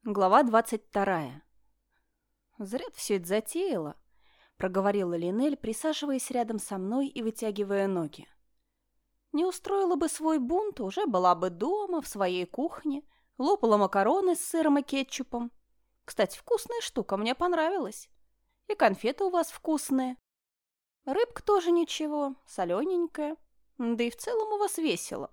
Глава 22. «Зря ты все это затеяла», — проговорила Линель, присаживаясь рядом со мной и вытягивая ноги. «Не устроила бы свой бунт, уже была бы дома, в своей кухне, лопала макароны с сыром и кетчупом. Кстати, вкусная штука, мне понравилась. И конфеты у вас вкусные. Рыбка тоже ничего, солененькая. Да и в целом у вас весело».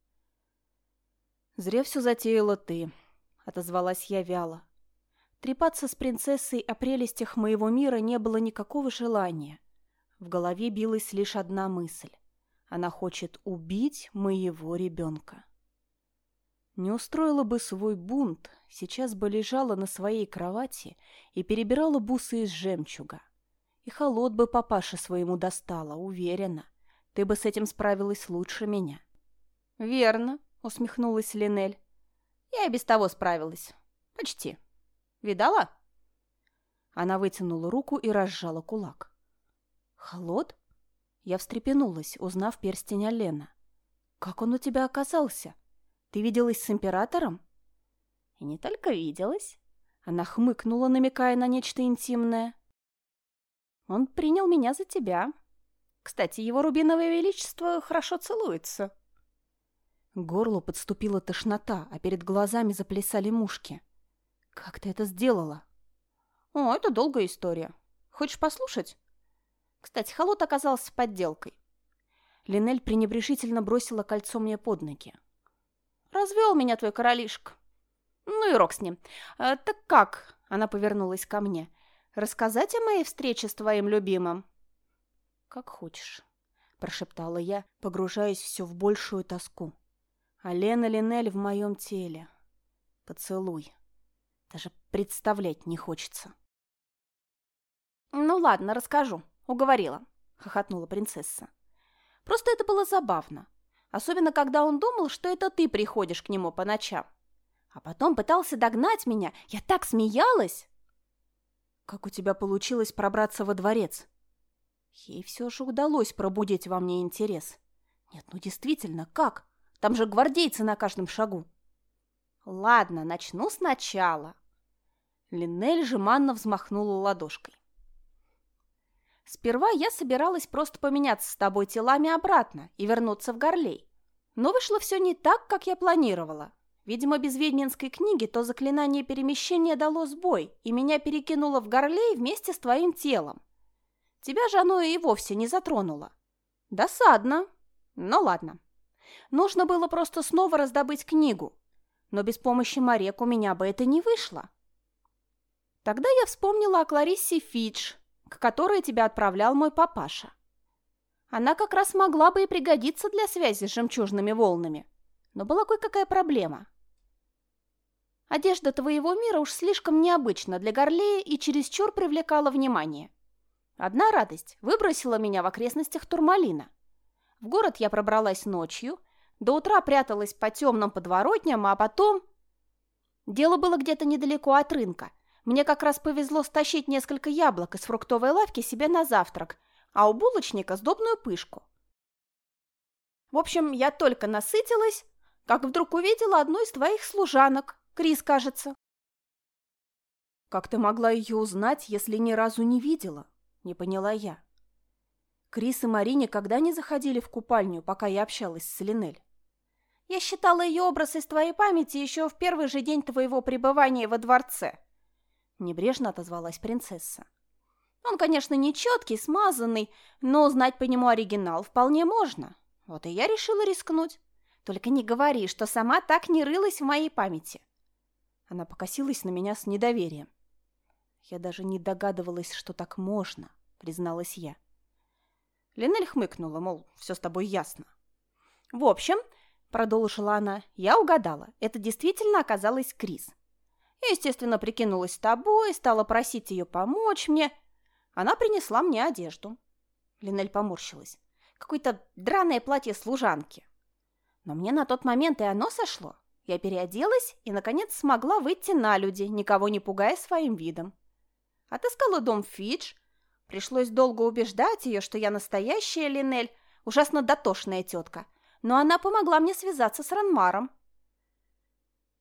«Зря все затеяла ты», — отозвалась я вяло. Трепаться с принцессой о прелестях моего мира не было никакого желания. В голове билась лишь одна мысль. Она хочет убить моего ребенка. Не устроила бы свой бунт, сейчас бы лежала на своей кровати и перебирала бусы из жемчуга. И холод бы папаше своему достала, уверена. Ты бы с этим справилась лучше меня. «Верно», — усмехнулась Линель. «Я и без того справилась. Почти. Видала?» Она вытянула руку и разжала кулак. «Холод?» Я встрепенулась, узнав перстень Алена. «Как он у тебя оказался? Ты виделась с императором?» «И не только виделась». Она хмыкнула, намекая на нечто интимное. «Он принял меня за тебя. Кстати, его рубиновое величество хорошо целуется». К горлу подступила тошнота, а перед глазами заплясали мушки. «Как ты это сделала?» «О, это долгая история. Хочешь послушать?» Кстати, холод оказался подделкой. Линель пренебрежительно бросила кольцо мне под ноги. «Развел меня твой королишка. Ну и рок с ним. Так как?» Она повернулась ко мне. «Рассказать о моей встрече с твоим любимым?» «Как хочешь», — прошептала я, погружаясь все в большую тоску. Ален и Линель в моем теле. Поцелуй. Даже представлять не хочется. «Ну ладно, расскажу. Уговорила», — хохотнула принцесса. «Просто это было забавно. Особенно, когда он думал, что это ты приходишь к нему по ночам. А потом пытался догнать меня. Я так смеялась!» «Как у тебя получилось пробраться во дворец?» Ей все же удалось пробудить во мне интерес. «Нет, ну действительно, как? Там же гвардейцы на каждом шагу». «Ладно, начну сначала». Линель жеманно взмахнула ладошкой. «Сперва я собиралась просто поменяться с тобой телами обратно и вернуться в Горлей. Но вышло все не так, как я планировала. Видимо, без ведьминской книги то заклинание перемещения дало сбой, и меня перекинуло в Горлей вместе с твоим телом. Тебя же оно и вовсе не затронуло. Досадно. Но ладно. Нужно было просто снова раздобыть книгу. Но без помощи Марек у меня бы это не вышло. Тогда я вспомнила о Клариссе Фидж, к которой тебя отправлял мой папаша. Она как раз могла бы и пригодиться для связи с жемчужными волнами. Но была кое-какая проблема. Одежда твоего мира уж слишком необычна для Горлея и чересчур привлекала внимание. Одна радость выбросила меня в окрестностях Турмалина. В город я пробралась ночью, до утра пряталась по темным подворотням, а потом... Дело было где-то недалеко от рынка. Мне как раз повезло стащить несколько яблок из фруктовой лавки себе на завтрак, а у булочника сдобную пышку. В общем, я только насытилась, как вдруг увидела одну из твоих служанок, Крис, кажется. «Как ты могла ее узнать, если ни разу не видела?» — не поняла я. Крис и Мари никогда не заходили в купальню, пока я общалась с Линель. «Я считала ее образ из твоей памяти еще в первый же день твоего пребывания во дворце», — небрежно отозвалась принцесса. «Он, конечно, не четкий, смазанный, но узнать по нему оригинал вполне можно. Вот и я решила рискнуть. Только не говори, что сама так не рылась в моей памяти». Она покосилась на меня с недоверием. «Я даже не догадывалась, что так можно», — призналась я. Линель хмыкнула, мол, все с тобой ясно. «В общем, — продолжила она, — я угадала. Это действительно оказалась Крис. Я, естественно, прикинулась с тобой, стала просить ее помочь мне. Она принесла мне одежду». Линель поморщилась. «Какое-то драное платье служанки. Но мне на тот момент и оно сошло. Я переоделась и, наконец, смогла выйти на люди, никого не пугая своим видом. Отыскала дом Фидж. Пришлось долго убеждать ее, что я настоящая Линель, ужасно дотошная тетка. Но она помогла мне связаться с Ранмаром.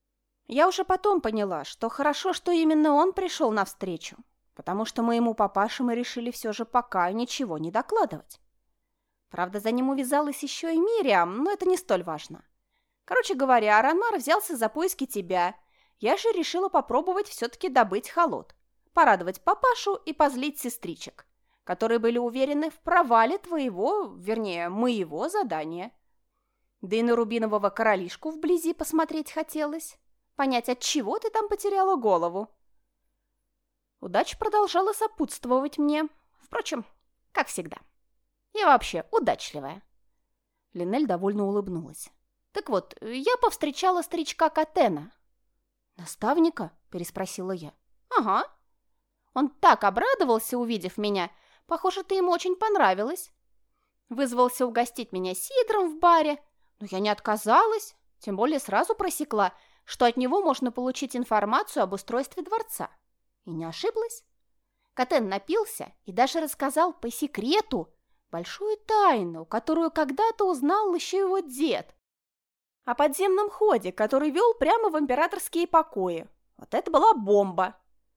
Я уже потом поняла, что хорошо, что именно он пришел навстречу, потому что моему папаше мы решили все же пока ничего не докладывать. Правда, за ним увязалась еще и Мириам, но это не столь важно. Короче говоря, Ранмар взялся за поиски тебя. Я же решила попробовать все-таки добыть холод, порадовать папашу и позлить сестричек, которые были уверены в провале твоего, вернее, моего задания. Да и на рубинового королишку вблизи посмотреть хотелось, понять, от чего ты там потеряла голову. Удача продолжала сопутствовать мне, впрочем, как всегда. Я вообще удачливая. Линель довольно улыбнулась. Так вот, я повстречала старичка Катена. «Наставника?» – переспросила я. «Ага. Он так обрадовался, увидев меня. Похоже, ты ему очень понравилась. Вызвался угостить меня сидром в баре, но я не отказалась, тем более сразу просекла, что от него можно получить информацию об устройстве дворца. И не ошиблась. Катен напился и даже рассказал по секрету большую тайну, которую когда-то узнал еще его дед. О подземном ходе, который вел прямо в императорские покои. Вот это была бомба!»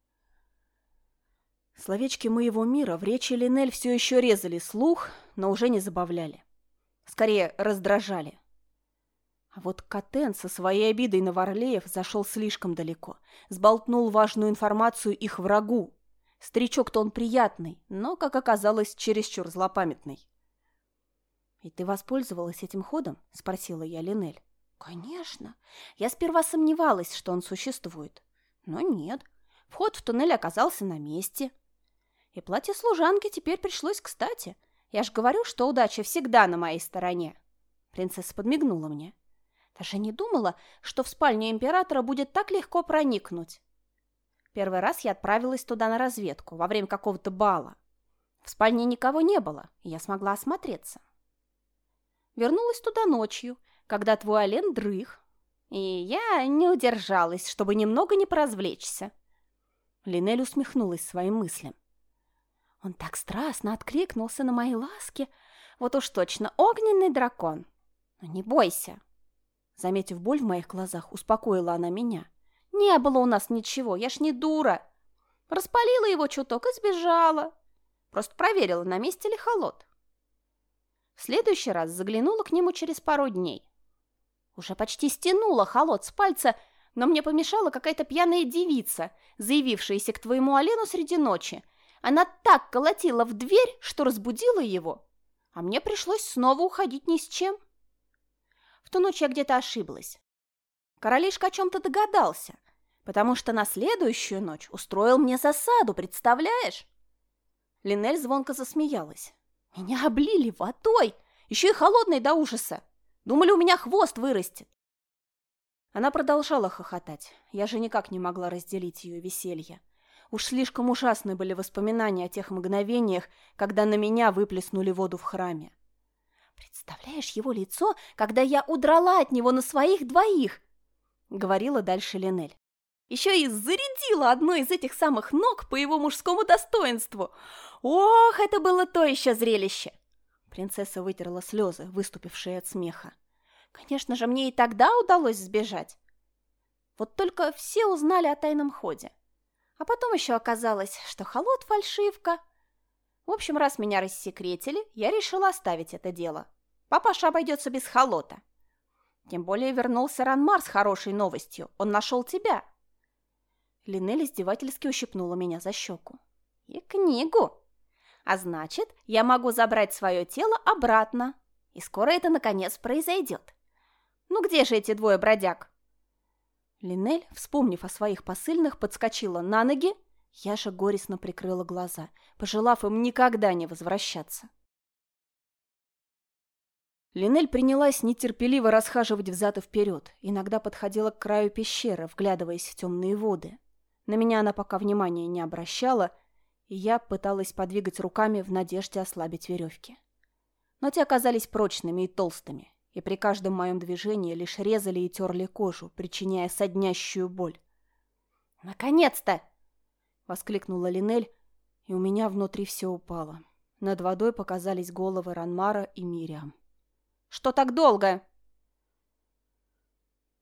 Словечки моего мира в речи Линель все еще резали слух, но уже не забавляли. Скорее, раздражали. А вот Катен со своей обидой на Варлеев зашел слишком далеко. Сболтнул важную информацию их врагу. Старичок-то он приятный, но, как оказалось, чересчур злопамятный. «И ты воспользовалась этим ходом?» – спросила я Линель. «Конечно. Я сперва сомневалась, что он существует. Но нет. Вход в туннель оказался на месте. И платье служанки теперь пришлось кстати. Я ж говорю, что удача всегда на моей стороне». Принцесса подмигнула мне. Даже не думала, что в спальню императора будет так легко проникнуть. Первый раз я отправилась туда на разведку, во время какого-то бала. В спальне никого не было, и я смогла осмотреться. Вернулась туда ночью, когда твой Ален дрых, и я не удержалась, чтобы немного не поразвлечься. Линель усмехнулась своим мыслям. Он так страстно откликнулся на мои ласки. Вот уж точно огненный дракон. Но не бойся. Заметив боль в моих глазах, успокоила она меня. Не было у нас ничего, я ж не дура. Распалила его чуток и сбежала. Просто проверила, на месте ли холод. В следующий раз заглянула к нему через пару дней. Уже почти стянула холод с пальца, но мне помешала какая-то пьяная девица, заявившаяся к твоему Олену среди ночи. Она так колотила в дверь, что разбудила его, а мне пришлось снова уходить ни с чем. В ту ночь я где-то ошиблась. Королишка о чем-то догадался, потому что на следующую ночь устроил мне засаду, представляешь? Линель звонко засмеялась. Меня облили водой, еще и холодной до ужаса. Думали, у меня хвост вырастет. Она продолжала хохотать. Я же никак не могла разделить ее веселье. Уж слишком ужасны были воспоминания о тех мгновениях, когда на меня выплеснули воду в храме. «Представляешь его лицо, когда я удрала от него на своих двоих?» — говорила дальше Линель. «Еще и зарядила одной из этих самых ног по его мужскому достоинству. Ох, это было то еще зрелище!» Принцесса вытерла слезы, выступившие от смеха. «Конечно же, мне и тогда удалось сбежать. Вот только все узнали о тайном ходе. А потом еще оказалось, что холод фальшивка. В общем, раз меня рассекретили, я решила оставить это дело. Папаша обойдется без холота. Тем более вернулся Ранмар с хорошей новостью. Он нашел тебя». Линель издевательски ущипнула меня за щеку. «И книгу. А значит, я могу забрать свое тело обратно. И скоро это, наконец, произойдет. Ну где же эти двое бродяг?» Линель, вспомнив о своих посыльных, подскочила на ноги. Я же горестно прикрыла глаза, пожелав им никогда не возвращаться. Линель принялась нетерпеливо расхаживать взад и вперед, иногда подходила к краю пещеры, вглядываясь в темные воды. На меня она пока внимания не обращала, и я пыталась подвигать руками в надежде ослабить веревки. Но те оказались прочными и толстыми, и при каждом моем движении лишь резали и терли кожу, причиняя соднящую боль. «Наконец-то!» — воскликнула Линель, и у меня внутри все упало. Над водой показались головы 'Ранмара' и 'Мириам'. «Что так долго?» — спросила Линель. «Ты же не можешь?» — растерялась я. «Нет, не могу. Просто не могу. Мне нужно успеть. Иначе я не успею. Ты же знаешь, что я не могу». «Что так долго?» — спросила Линель. «Что так долго?» —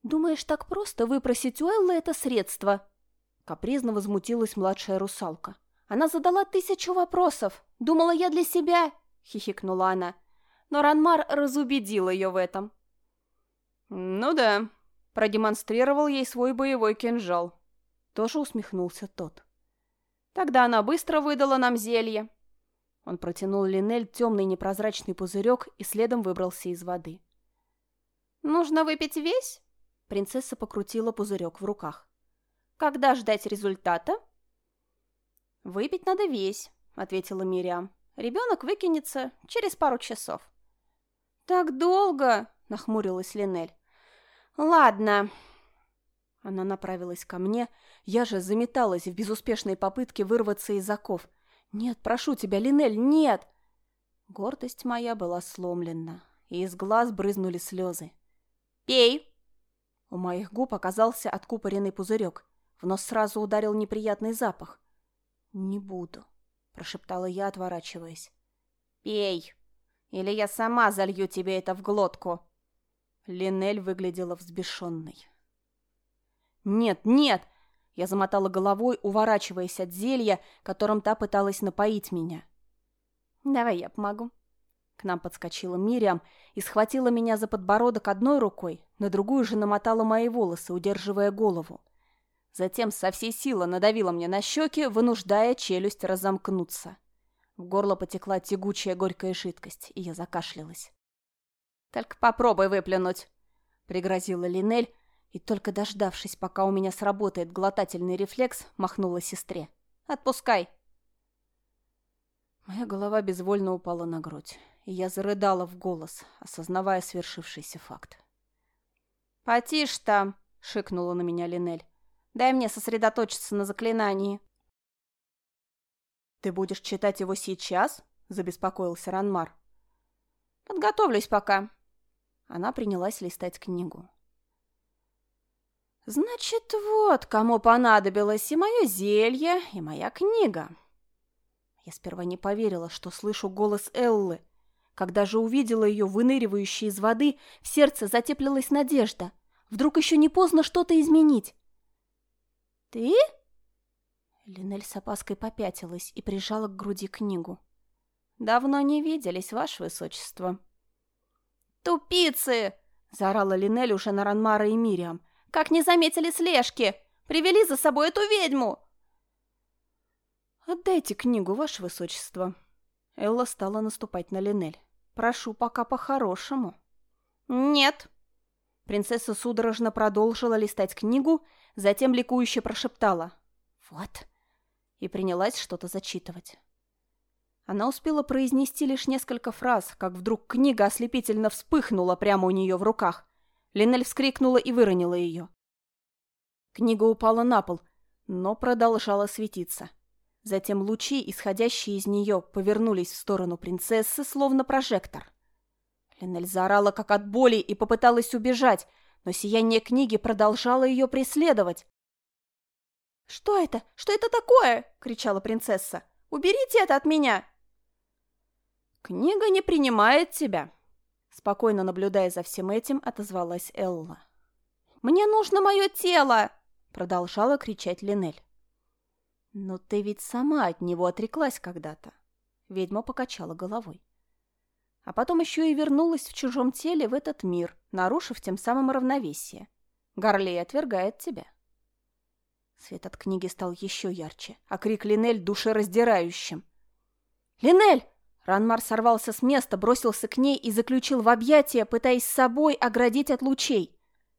«Думаешь, так просто выпросить у Эллы это средство?» Капризно возмутилась младшая русалка. «Она задала 1000 вопросов. Думала, я для себя!» — хихикнула она. Но Ранмар разубедил ее в этом. «Ну да», — продемонстрировал ей свой боевой кинжал. Тоже усмехнулся тот. «Тогда она быстро выдала нам зелье». Он протянул Линель темный непрозрачный пузырек и следом выбрался из воды. «Нужно выпить весь?» Принцесса покрутила пузырек в руках. «Когда ждать результата?» «Выпить надо весь», — ответила Мириам. «Ребенок выкинется через пару часов». «Так долго?» — нахмурилась Линель. «Ладно». Она направилась ко мне, я же заметалась в безуспешной попытке вырваться из оков. «Нет, прошу тебя, Линель, нет!» Гордость моя была сломлена, и из глаз брызнули слезы. «Пей!» У моих губ оказался откупоренный пузырек. В нос сразу ударил неприятный запах. «Не буду», — прошептала я, отворачиваясь. «Пей, или я сама залью тебе это в глотку». Линель выглядела взбешенной. «Нет, нет!» — я замотала головой, уворачиваясь от зелья, которым та пыталась напоить меня. «Давай я помогу». К нам подскочила Мириам и схватила меня за подбородок одной рукой, на другую же намотала мои волосы, удерживая голову. Затем со всей силы надавила мне на щеки, вынуждая челюсть разомкнуться. В горло потекла тягучая горькая жидкость, и я закашлялась. «Только попробуй выплюнуть», — пригрозила Линель, и только дождавшись, пока у меня сработает глотательный рефлекс, махнула сестре. «Отпускай». Моя голова безвольно упала на грудь, и я зарыдала в голос, осознавая свершившийся факт. «Потише там!» — шикнула на меня Линель. «Дай мне сосредоточиться на заклинании». «Ты будешь читать его сейчас?» — забеспокоился Ранмар. «Подготовлюсь пока». Она принялась листать книгу. «Значит, вот кому понадобилось и мое зелье, и моя книга». Я сперва не поверила, что слышу голос Эллы. Когда же увидела ее выныривающей из воды, в сердце затеплилась надежда. Вдруг еще не поздно что-то изменить. «Ты?» Линель с опаской попятилась и прижала к груди книгу. «Давно не виделись, ваше высочество». «Тупицы!» — заорала Линель уже на Ранмара и Мириам. «Как не заметили слежки! Привели за собой эту ведьму!» «Отдайте книгу, ваше высочество». Элла стала наступать на Линель. «Прошу, пока по-хорошему». «Нет». Принцесса судорожно продолжила листать книгу, затем ликующе прошептала. «Вот». И принялась что-то зачитывать. Она успела произнести лишь несколько фраз, как вдруг книга ослепительно вспыхнула прямо у нее в руках. Линель вскрикнула и выронила ее. Книга упала на пол, но продолжала светиться. Затем лучи, исходящие из нее, повернулись в сторону принцессы, словно прожектор. Линель заорала как от боли и попыталась убежать, но сияние книги продолжало ее преследовать. «Что это? Что это такое?» — кричала принцесса. «Уберите это от меня!» «Книга не принимает тебя», — спокойно наблюдая за всем этим, отозвалась Элла. «Мне нужно мое тело!» — продолжала кричать Линель. «Но ты ведь сама от него отреклась когда-то», — ведьма покачала головой. «А потом еще и вернулась в чужом теле в этот мир, нарушив тем самым равновесие. Гарлей отвергает тебя». Свет от книги стал еще ярче, а крик Линель душераздирающим. «Линель!» Ранмар сорвался с места, бросился к ней и заключил в объятия, пытаясь с собой оградить от лучей.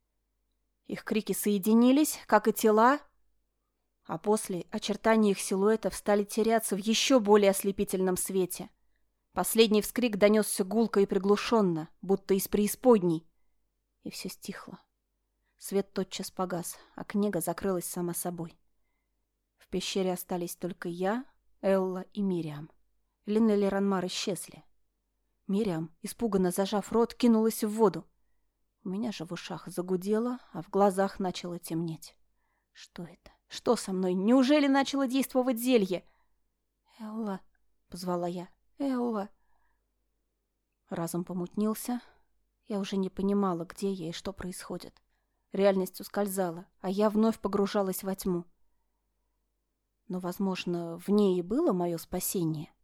Их крики соединились, как и тела, а после очертания их силуэтов стали теряться в еще более ослепительном свете. Последний вскрик донесся гулко и приглушенно, будто из преисподней, и все стихло. Свет тотчас погас, а книга закрылась сама собой. В пещере остались только я, Элла и Мириам. Линель и Ранмар исчезли. Мириам, испуганно зажав рот, кинулась в воду. У меня же в ушах загудело, а в глазах начало темнеть. Что это? Что со мной? Неужели начало действовать зелье? «Элла», — позвала я, — «Элла». Разум помутнился. Я уже не понимала, где я и что происходит. Реальность ускользала, а я вновь погружалась во тьму. Но, возможно, в ней и было мое спасение.